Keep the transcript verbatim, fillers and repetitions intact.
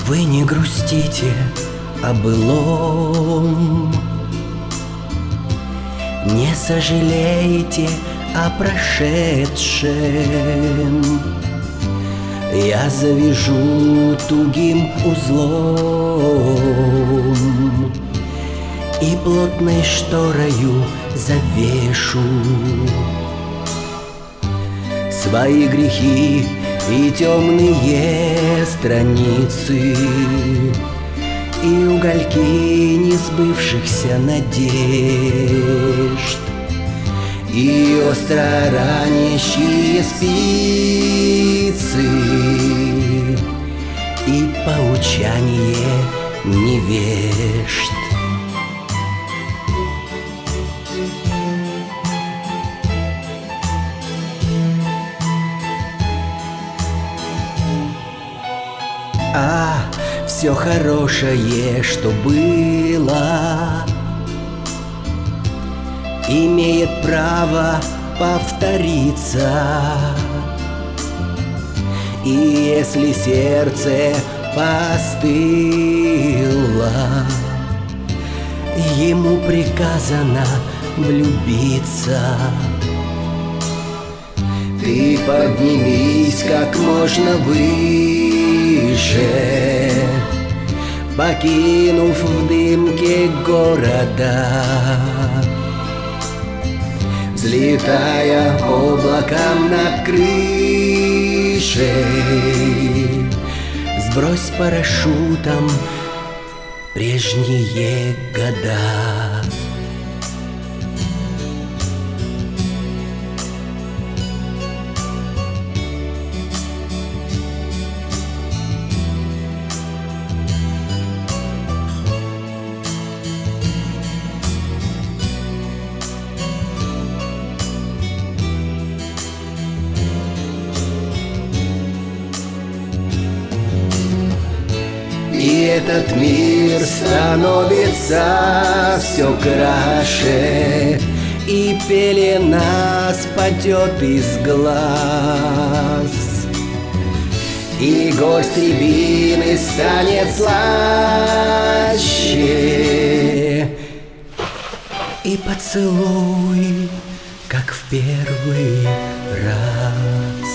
Вы не грустите о былом, не сожалеете о прошедшем. Я завяжу тугим узлом и плотной шторою завешу свои грехи и темные страницы, и угольки несбывшихся надежд, и остро ранящие спицы, и поучание невежд. А все хорошее, что было, имеет право повториться. И если сердце постыло, ему приказано влюбиться. Ты поднимись как можно выше, покинув в дымке города, взлетая облаком над крышей, сбрось парашютом прежние года. И этот мир становится все краше, и пелена спадет из глаз, и горсть рябины станет слаще, и поцелуй, как в первый раз.